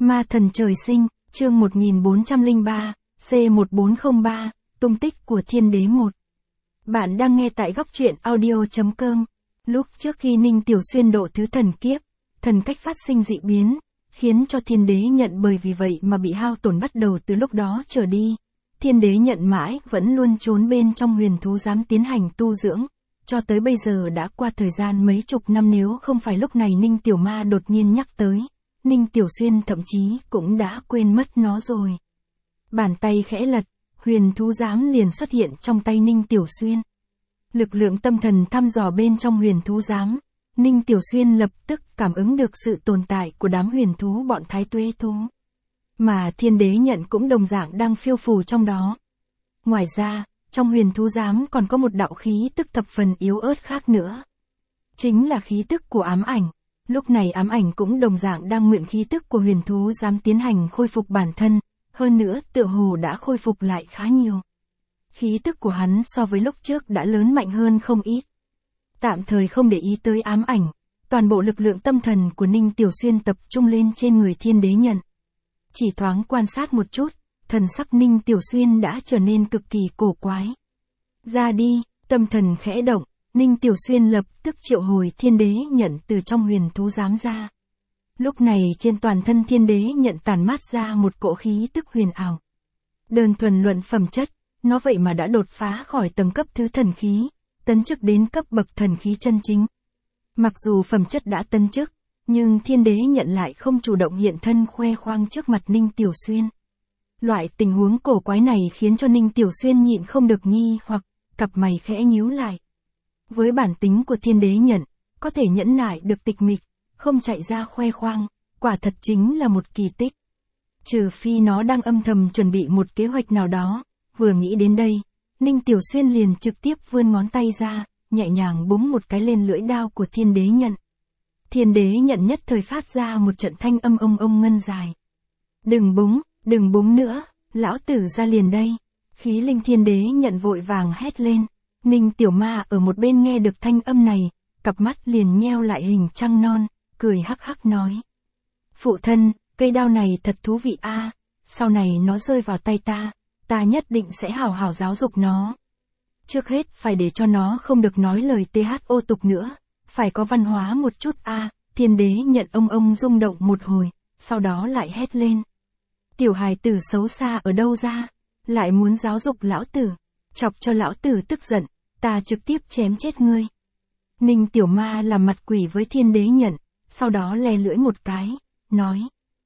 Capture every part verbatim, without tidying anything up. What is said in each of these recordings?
Ma thần trời sinh, chương một nghìn bốn trăm lẻ ba, C một bốn không ba, tung tích của thiên đế một. Bạn đang nghe tại góc truyện audio chấm com. Lúc trước khi Ninh Tiểu Xuyên độ thứ thần kiếp, thần cách phát sinh dị biến, khiến cho thiên đế nhận bởi vì vậy mà bị hao tổn bắt đầu từ lúc đó trở đi. Thiên đế nhận mãi vẫn luôn trốn bên trong huyền thú giám tiến hành tu dưỡng, cho tới bây giờ đã qua thời gian mấy chục năm, nếu không phải lúc này Ninh Tiểu Ma đột nhiên nhắc tới, Ninh Tiểu Xuyên thậm chí cũng đã quên mất nó rồi. Bàn tay khẽ lật, huyền thú giám liền xuất hiện trong tay Ninh Tiểu Xuyên. Lực lượng tâm thần thăm dò bên trong huyền thú giám, Ninh Tiểu Xuyên lập tức cảm ứng được sự tồn tại của đám huyền thú bọn thái tuế thú. Mà thiên đế nhận cũng đồng dạng đang phiêu phù trong đó. Ngoài ra, trong huyền thú giám còn có một đạo khí tức thập phần yếu ớt khác nữa. Chính là khí tức của ám ảnh. Lúc này ám ảnh cũng đồng dạng đang mượn khí tức của huyền thú giám tiến hành khôi phục bản thân, hơn nữa tựa hồ đã khôi phục lại khá nhiều. Khí tức của hắn so với lúc trước đã lớn mạnh hơn không ít. Tạm thời không để ý tới ám ảnh, toàn bộ lực lượng tâm thần của Ninh Tiểu Xuyên tập trung lên trên người thiên đế nhận. Chỉ thoáng quan sát một chút, thần sắc Ninh Tiểu Xuyên đã trở nên cực kỳ cổ quái. Ra đi, tâm thần khẽ động, Ninh Tiểu Xuyên lập tức triệu hồi thiên đế nhận từ trong huyền thú giám ra. Lúc này trên toàn thân thiên đế nhận tản mát ra một cỗ khí tức huyền ảo. Đơn thuần luận phẩm chất, nó vậy mà đã đột phá khỏi tầng cấp thứ thần khí, tấn chức đến cấp bậc thần khí chân chính. Mặc dù phẩm chất đã tấn chức, nhưng thiên đế nhận lại không chủ động hiện thân khoe khoang trước mặt Ninh Tiểu Xuyên. Loại tình huống cổ quái này khiến cho Ninh Tiểu Xuyên nhịn không được nghi hoặc, cặp mày khẽ nhíu lại. Với bản tính của thiên đế nhận, có thể nhẫn nại được tịch mịch, không chạy ra khoe khoang, quả thật chính là một kỳ tích. Trừ phi nó đang âm thầm chuẩn bị một kế hoạch nào đó, vừa nghĩ đến đây, Ninh Tiểu Xuyên liền trực tiếp vươn ngón tay ra, nhẹ nhàng búng một cái lên lưỡi đao của thiên đế nhận. Thiên đế nhận nhất thời phát ra một trận thanh âm ông ông ngân dài. Đừng búng, đừng búng nữa, lão tử ra liền đây. Khí linh thiên đế nhận vội vàng hét lên. Ninh Tiểu Ma ở một bên nghe được thanh âm này, cặp mắt liền nheo lại hình trăng non, cười hắc hắc nói. Phụ thân, cây đao này thật thú vị a, sau này nó rơi vào tay ta, ta nhất định sẽ hào hào giáo dục nó. Trước hết phải để cho nó không được nói lời tê hát ô tục nữa, phải có văn hóa một chút a. Thiên đế nhận ông ông rung động một hồi, sau đó lại hét lên. Tiểu hài tử xấu xa ở đâu ra, lại muốn giáo dục lão tử, chọc cho lão tử tức giận, ta trực tiếp chém chết ngươi. Ninh Tiểu Ma làm mặt quỷ với thiên đế nhận, sau đó le lưỡi một cái, nói.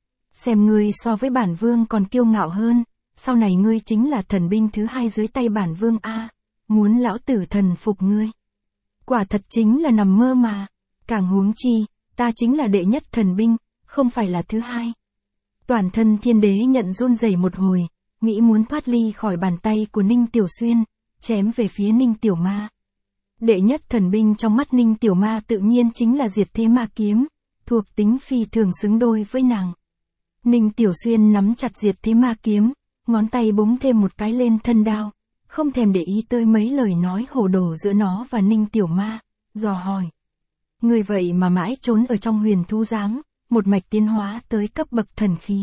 Xem ngươi so với bản vương còn kiêu ngạo hơn, sau này ngươi chính là thần binh thứ hai dưới tay bản vương a, muốn lão tử thần phục ngươi. Quả thật chính là nằm mơ mà, càng huống chi, ta chính là đệ nhất thần binh, không phải là thứ hai. Toàn thân thiên đế nhận run rẩy một hồi, nghĩ muốn thoát ly khỏi bàn tay của Ninh Tiểu Xuyên, chém về phía Ninh Tiểu Ma. Đệ nhất thần binh trong mắt Ninh Tiểu Ma tự nhiên chính là Diệt Thế Ma Kiếm, thuộc tính phi thường xứng đôi với nàng. Ninh Tiểu Xuyên nắm chặt Diệt Thế Ma Kiếm, ngón tay búng thêm một cái lên thân đao, không thèm để ý tới mấy lời nói hồ đồ giữa nó và Ninh Tiểu Ma, dò hỏi. Người vậy mà mãi trốn ở trong huyền thú giám, một mạch tiến hóa tới cấp bậc thần khí.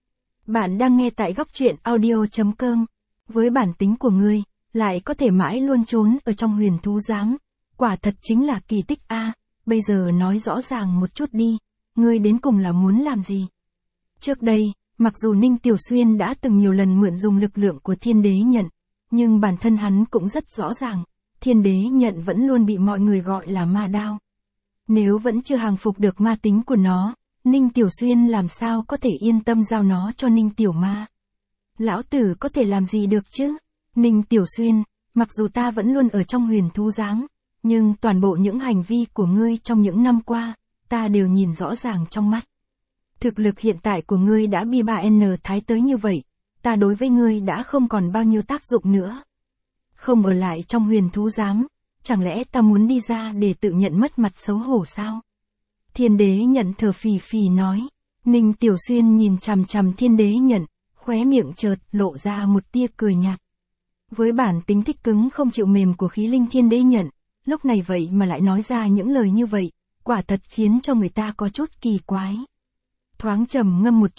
Bạn đang nghe tại góc truyện audio chấm com. Với bản tính của ngươi, lại có thể mãi luôn trốn ở trong huyền thú giám, quả thật chính là kỳ tích a. Bây giờ nói rõ ràng một chút đi, ngươi đến cùng là muốn làm gì? Trước đây, mặc dù Ninh Tiểu Xuyên đã từng nhiều lần mượn dùng lực lượng của thiên đế nhận, nhưng bản thân hắn cũng rất rõ ràng, thiên đế nhận vẫn luôn bị mọi người gọi là ma đao. Nếu vẫn chưa hàng phục được ma tính của nó, Ninh Tiểu Xuyên làm sao có thể yên tâm giao nó cho Ninh Tiểu Ma? Lão tử có thể làm gì được chứ? Ninh Tiểu Xuyên, mặc dù ta vẫn luôn ở trong huyền thú giám, nhưng toàn bộ những hành vi của ngươi trong những năm qua, ta đều nhìn rõ ràng trong mắt. Thực lực hiện tại của ngươi đã bi ba n thái tới như vậy, ta đối với ngươi đã không còn bao nhiêu tác dụng nữa. Không ở lại trong huyền thú giám, chẳng lẽ ta muốn đi ra để tự nhận mất mặt xấu hổ sao? Thiên đế nhận thở phì phì nói. Ninh Tiểu Xuyên nhìn chằm chằm thiên đế nhận, khóe miệng chợt lộ ra một tia cười nhạt. Với bản tính thích cứng không chịu mềm của khí linh thiên đế nhận, lúc này vậy mà lại nói ra những lời như vậy, quả thật khiến cho người ta có chút kỳ quái. Thoáng trầm ngâm một chút,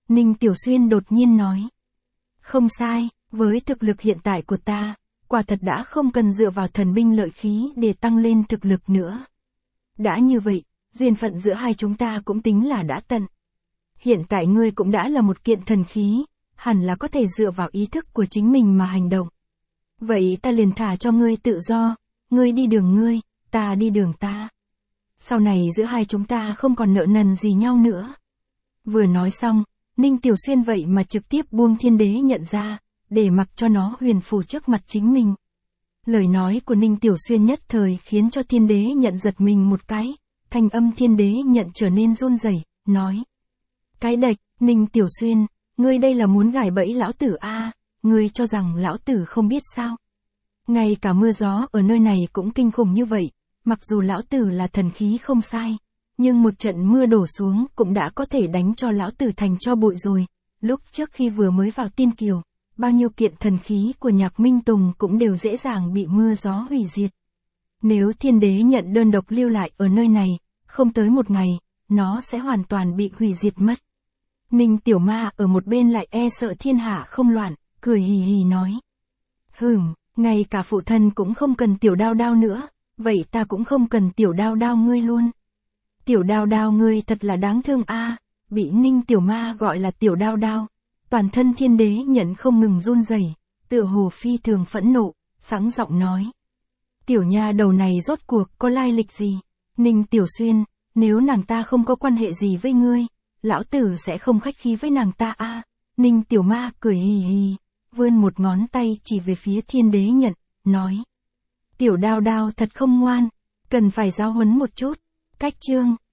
Ninh Tiểu Xuyên đột nhiên nói. Không sai, với thực lực hiện tại của ta, quả thật đã không cần dựa vào thần binh lợi khí để tăng lên thực lực nữa. Đã như vậy, duyên phận giữa hai chúng ta cũng tính là đã tận. Hiện tại ngươi cũng đã là một kiện thần khí, hẳn là có thể dựa vào ý thức của chính mình mà hành động. Vậy ta liền thả cho ngươi tự do, ngươi đi đường ngươi, ta đi đường ta. Sau này giữa hai chúng ta không còn nợ nần gì nhau nữa. Vừa nói xong, Ninh Tiểu Xuyên vậy mà trực tiếp buông thiên đế nhận ra, để mặc cho nó huyền phù trước mặt chính mình. Lời nói của Ninh Tiểu Xuyên nhất thời khiến cho thiên đế nhận giật mình một cái, thanh âm thiên đế nhận trở nên run rẩy, nói. Cái đạch, Ninh Tiểu Xuyên, ngươi đây là muốn gài bẫy lão tử a? À, ngươi cho rằng lão tử không biết sao? Ngay cả mưa gió ở nơi này cũng kinh khủng như vậy, mặc dù lão tử là thần khí không sai, nhưng một trận mưa đổ xuống cũng đã có thể đánh cho lão tử thành tro bụi rồi. Lúc trước khi vừa mới vào Tiên Kiều, bao nhiêu kiện thần khí của Nhạc Minh Tùng cũng đều dễ dàng bị mưa gió hủy diệt. Nếu thiên đế nhận đơn độc lưu lại ở nơi này, không tới một ngày, nó sẽ hoàn toàn bị hủy diệt mất. Ninh Tiểu Ma ở một bên lại e sợ thiên hạ không loạn, cười hì hì nói. Hừm, ngay cả phụ thân cũng không cần tiểu đao đao nữa, vậy ta cũng không cần tiểu đao đao ngươi luôn. Tiểu đao đao ngươi thật là đáng thương a. À, bị Ninh Tiểu Ma gọi là tiểu đao đao. Toàn thân thiên đế nhận không ngừng run rẩy, tựa hồ phi thường phẫn nộ, sẵn giọng nói. Tiểu nha đầu này rốt cuộc có lai lịch gì? Ninh Tiểu Xuyên, nếu nàng ta không có quan hệ gì với ngươi, lão tử sẽ không khách khí với nàng ta a. À, Ninh Tiểu Ma cười hì hì, vươn một ngón tay chỉ về phía thiên đế nhận, nói. Tiểu đao đao thật không ngoan, cần phải giáo huấn một chút. Cách chương